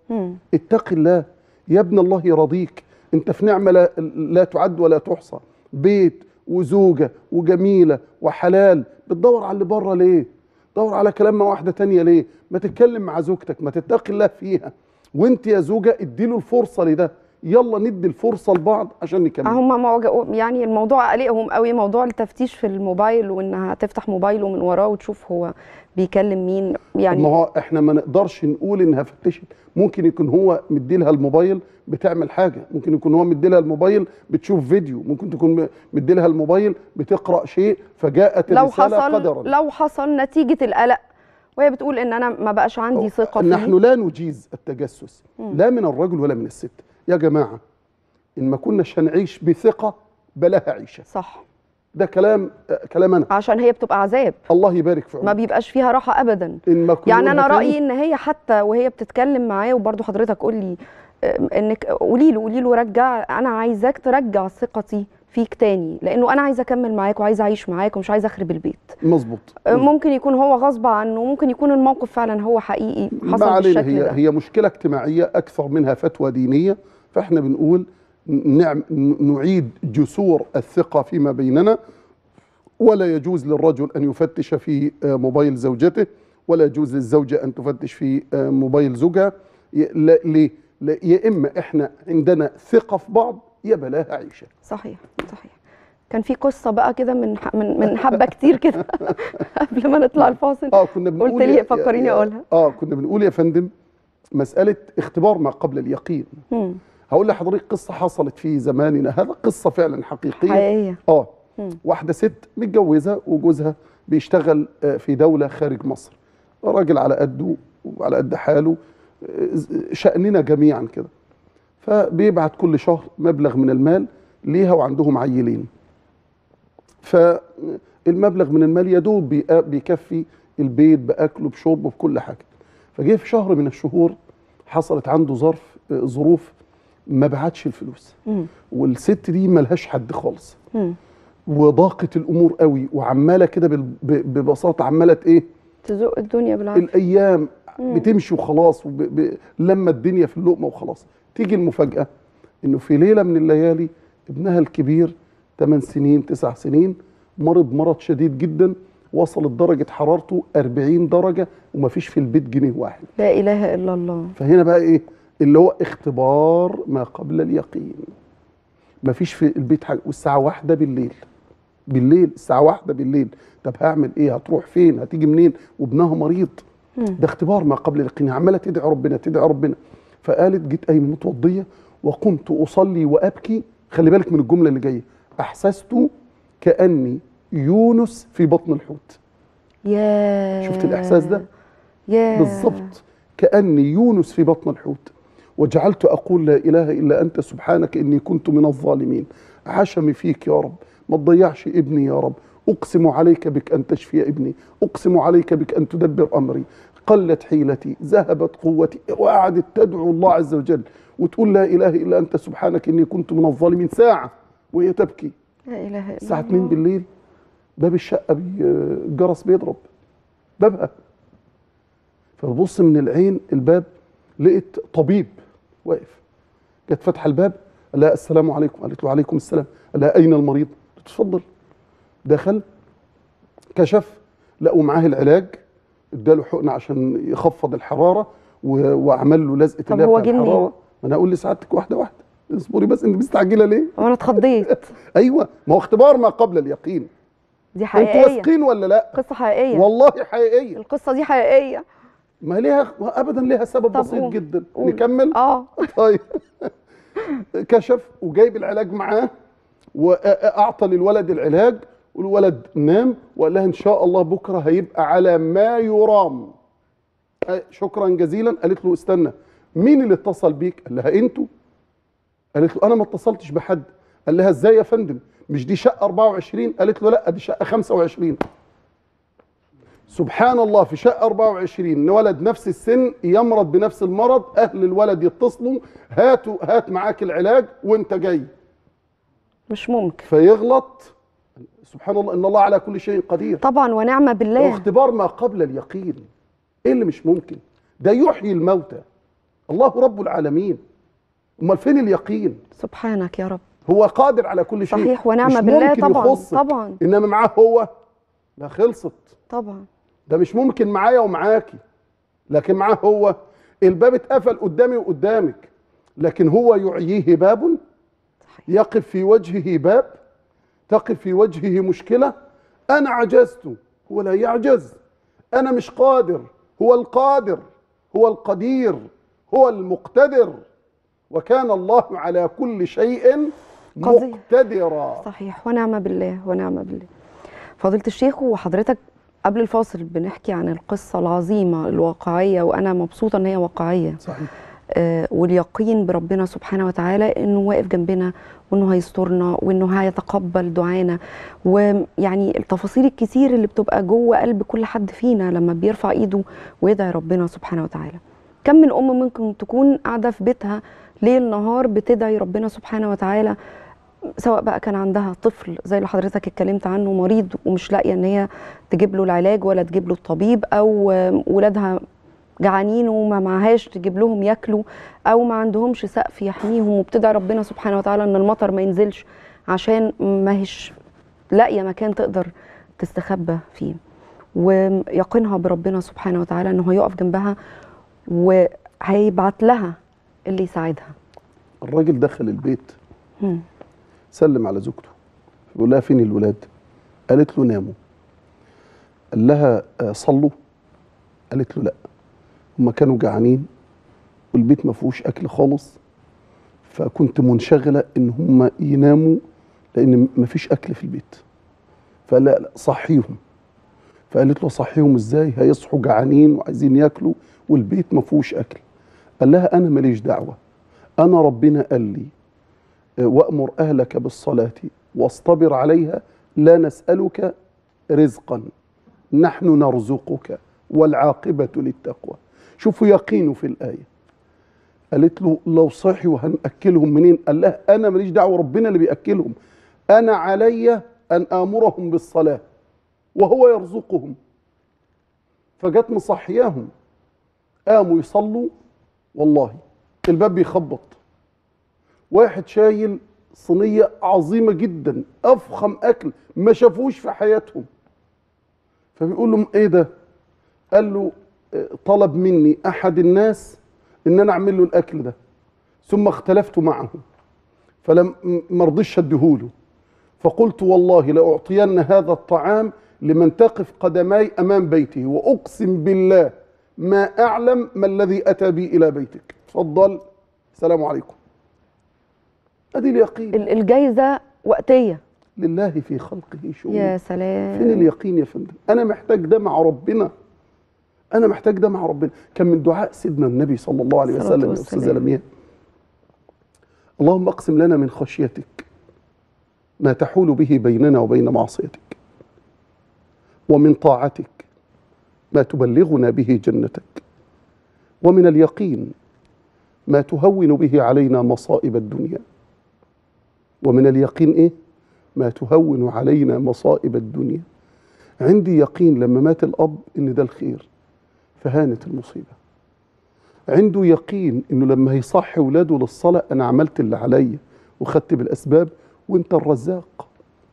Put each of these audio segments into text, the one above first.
اتق الله يا ابن الله يرضيك. انت في نعمه لا تعد ولا تحصى، بيت وزوجه وجميله وحلال، بتدور على اللي بره ليه؟ دور على كلام مع واحده تانيه ليه؟ ما تتكلم مع زوجتك، ما تتقي الله فيها. وانت يا زوجه اديله الفرصه لده، يلا ندي الفرصه لبعض عشان نكمل. هم يعني الموضوع قلقهم قوي، موضوع التفتيش في الموبايل، وانها تفتح موبايله من وراه وتشوف هو بيكلم مين. يعني ما هو احنا ما نقدرش نقول انها فتشت، ممكن يكون هو مديلها الموبايل بتعمل حاجه، ممكن يكون هو مديلها الموبايل بتشوف فيديو، ممكن تكون مديلها الموبايل بتقرا شيء فجاءت الرساله قدرا. لو حصل نتيجه القلق وهي بتقول ان انا ما بقاش عندي ثقه فيه. نحن لا نجيز التجسس لا من الرجل ولا من الست يا جماعه. ان ما كناش هنعيش بثقه بلاها عيشه. صح. ده كلام انا، عشان هي بتبقى عذاب. الله يبارك في عمرك، ما بيبقاش فيها راحه ابدا. يعني انا رايي ان هي حتى وهي بتتكلم معاه، وبرده حضرتك قول لي انك قولي له رجع، انا عايزاك ترجع ثقتي فيك تاني، لانه انا عايزه اكمل معاك وعايزه اعيش معاك ومش عايزه اخرب البيت. مظبوط. ممكن يكون هو غصب عنه، ممكن يكون الموقف فعلا هو حقيقي حصل بالشكل ده. هي مشكله اجتماعيه اكثر منها فتوى دينيه، فاحنا بنقول نعيد جسور الثقه فيما بيننا. ولا يجوز للرجل ان يفتش في موبايل زوجته، ولا يجوز للزوجه ان تفتش في موبايل زوجها. ليه؟ يا اما احنا عندنا ثقه في بعض يا بلاها عيشه. صحيح. كان في قصه بقى كده من حبه كتير كده قبل ما نطلع الفاصل. كنا بنقول، قلت لي فكريني اقولها. كنا بنقول يا فندم مساله اختبار ما قبل اليقين. هقول لحضرتك قصه حصلت في زماننا هذا، قصه فعلا حقيقيه. واحده ست متجوزه وجوزها بيشتغل في دوله خارج مصر، راجل على قده وعلى قد حاله، شأننا جميعا كده. فبيبعت كل شهر مبلغ من المال ليها، وعندهم عيلين، فالمبلغ من المال يدوب بيكفي البيت بأكله بشربه بكل حاجة. فجه في شهر من الشهور حصلت عنده ظروف ما بعتش الفلوس، والست دي ملهاش حد خالص، وضاقت الأمور قوي، وعمالة كده ببساطة عمالة ايه تزق الدنيا بالعافية. الأيام بتمشي وخلاص، لما الدنيا في اللقمة وخلاص. تيجي المفاجأة انه في ليلة من الليالي ابنها الكبير 8 سنين 9 سنين مرض شديد جدا، وصلت درجة حرارته 40 درجة ومفيش في البيت جنيه واحد. لا إله إلا الله. فهنا بقى ايه اللي هو اختبار ما قبل اليقين. مفيش في البيت حاجة، والساعة 1 بالليل الساعة 1 بالليل. طب هعمل ايه؟ هتروح فين؟ هتيجي منين؟ وابنها مريض. ده اختبار ما قبل اليقين. عمالة تدعي ربنا. فقالت جيت قايمة متوضية وقمت أصلي وأبكي. خلي بالك من الجملة اللي جاية، أحسست كأني يونس في بطن الحوت. شفت الإحساس ده؟ بالظبط، كأني يونس في بطن الحوت. وجعلت أقول لا إله إلا أنت سبحانك إني كنت من الظالمين. عشمي فيك يا رب، ما تضيعش ابني يا رب. أقسم عليك بك أن تشفي ابني، أقسم عليك بك أن تدبر أمري. قلت حيلتي، ذهبت قوتي. وقعدت تدعو الله عز وجل وتقول لا إله إلا أنت سبحانك إني كنت من الظالمين ساعة وهي تبكي. لا إله إلا الله. الساعة 2 بالليل باب الشقة الجرس بيضرب بابها، فبص من العين الباب لقيت طبيب واقف. جت فتح الباب قال لها السلام عليكم، قالت له عليكم السلام. قال لها أين المريض؟ قالت اتفضل. دخل كشف، لقوا معاه العلاج، اداله حقنه عشان يخفض الحراره وعمل له لزقه اللي بتاع الحراره. ما انا اقول لسعادتك واحده اصبري بس، انت مستعجله ليه؟ انا اتخضيت. ايوه، ما هو اختبار ما قبل اليقين. دي حقيقيه. انتوا واثقين ولا لا؟ قصه حقيقيه والله حقيقيه. القصه دي حقيقيه. ما ليها ابدا، ليها سبب بسيط جدا. نكمل. طيب كشف وجايب العلاج معاه، واعطى للولد العلاج، والولد نام، وقال لها ان شاء الله بكره هيبقى على ما يرام. شكرا جزيلا. قالت له استنى، مين اللي اتصل بيك؟ قال لها انتوا. قالت له انا ما اتصلتش بحد. قال لها ازاي يا فندم؟ مش دي شقه 24؟ قالت له لا دي شقه 25. سبحان الله، في شقه 24 ولد نفس السن يمرض بنفس المرض، اهل الولد يتصلوا هات معاك العلاج وانت جاي. مش ممكن. فيغلط. سبحان الله، ان الله على كل شيء قدير. طبعا ونعم بالله. واختبار ما قبل اليقين. ايه اللي مش ممكن؟ ده يحيي الموتى. الله رب العالمين. امال فين اليقين؟ سبحانك يا رب. هو قادر على كل شيء. صحيح ونعم مش بالله. ممكن طبعا يخصك. طبعا انما معاه هو لا، خلصت. طبعا. ده مش ممكن معايا ومعاكي، لكن معاه هو. الباب اتقفل قدامي وقدامك، لكن هو يعييه باب، يقف في وجهه باب، تقف في وجهه مشكلة. أنا عجزت، هو لا يعجز. أنا مش قادر، هو القادر، هو القدير، هو المقتدر. وكان الله على كل شيء مقتدرا. صحيح ونعم بالله ونعم بالله. فضيلة الشيخ، وحضرتك قبل الفاصل بنحكي عن القصة العظيمة الواقعية، وأنا مبسوطة إن هي واقعية. صحيح. واليقين بربنا سبحانه وتعالى إنه واقف جنبنا، وإنه هيسترنا، وإنه هيتقبل دعانا. ويعني التفاصيل الكتير اللي بتبقى جوه قلب كل حد فينا لما بيرفع إيده ويدعي ربنا سبحانه وتعالى. كم من أم ممكن تكون قاعدة في بيتها ليل نهار بتدعي ربنا سبحانه وتعالى، سواء بقى كان عندها طفل زي اللي حضرتك اتكلمت عنه مريض ومش لاقيه ان هي تجيب له العلاج ولا تجيب له الطبيب، او ولادها جعانين وما معهاش تجيب لهم ياكلوا، او ما عندهمش سقف يحميهم، وبتدعي ربنا سبحانه وتعالى ان المطر ما ينزلش عشان ما هيش لاقيه مكان تقدر تستخبى فيه. ويقينها بربنا سبحانه وتعالى انه هيقف جنبها وهيبعت لها اللي يساعدها. الراجل دخل البيت، سلم على زوجته، بيقول لها فين الولاد؟ قالت له ناموا. قال لها صلوا؟ قالت له لا، هم كانوا جعانين والبيت ما فيهوش اكل خالص، فكنت منشغله ان هم يناموا لان ما فيش اكل في البيت. فقال لا صحيهم. فقالت له صحيهم ازاي؟ هيصحوا جعانين وعايزين ياكلوا والبيت ما فيهوش اكل. قال لها انا ماليش دعوه، انا ربنا قال لي وأمر أهلك بالصلاة واصطبر عليها، لا نسألك رزقا نحن نرزقك والعاقبة للتقوى. شوفوا يقينه في الآية. قالت له لو صحوا هنأكلهم منين؟ قال لها أنا ماليش دعوة، ربنا اللي بيأكلهم، أنا علي أن آمرهم بالصلاة وهو يرزقهم. فجت مصحياهم، قاموا يصلوا. والله الباب بيخبط، واحد شايل صينية عظيمة جدا، أفخم أكل ما شافوش في حياتهم. فبيقول لهم إيه ده؟ قال له طلب مني أحد الناس إن أنا أعمل له الأكل ده، ثم اختلفت معه فلم مرضيش أديهوله، فقلت والله لأعطين هذا الطعام لمن تقف قدماي أمام بيته، وأقسم بالله ما أعلم ما الذي أتى بي إلى بيتك. اتفضل، السلام عليكم. ادي اليقين. الجايزه وقتيه. لله في خلقه شؤون. يا سلام. فين اليقين يا فندم؟ انا محتاج ده مع ربنا، انا محتاج ده مع ربنا. كان من دعاء سيدنا النبي صلى الله عليه وسلم يا استاذه لمياء: اللهم اقسم لنا من خشيتك ما تحول به بيننا وبين معصيتك، ومن طاعتك ما تبلغنا به جنتك، ومن اليقين ما تهون به علينا مصائب الدنيا. ومن اليقين ايه؟ ما تهون علينا مصائب الدنيا. عندي يقين لما مات الاب ان ده الخير فهانت المصيبه. عنده يقين انه لما هيصحي ولاده للصلاه انا عملت اللي عليا وخدت بالاسباب وانت الرزاق.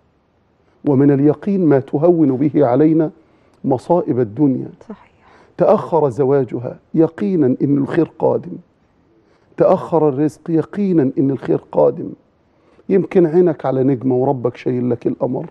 ومن اليقين ما تهون به علينا مصائب الدنيا. صحيح. تاخر زواجها يقينا ان الخير قادم، تاخر الرزق يقينا ان الخير قادم. يمكن عينك على نجمة وربك شايل لك القمر،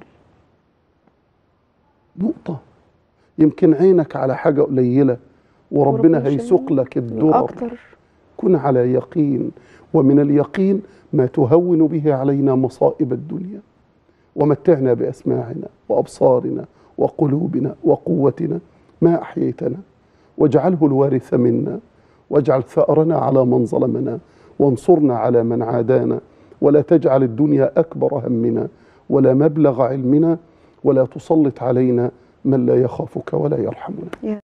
نقطة. يمكن عينك على حاجة قليلة وربنا هيسوق لك الدرر. كن على يقين. ومن اليقين ما تهون به علينا مصائب الدنيا، ومتعنا بأسماعنا وأبصارنا وقلوبنا وقوتنا ما أحييتنا، واجعله الوارث منا، واجعل ثأرنا على من ظلمنا، وانصرنا على من عادانا، ولا تجعل الدنيا أكبر همنا ولا مبلغ علمنا، ولا تسلط علينا من لا يخافك ولا يرحمنا.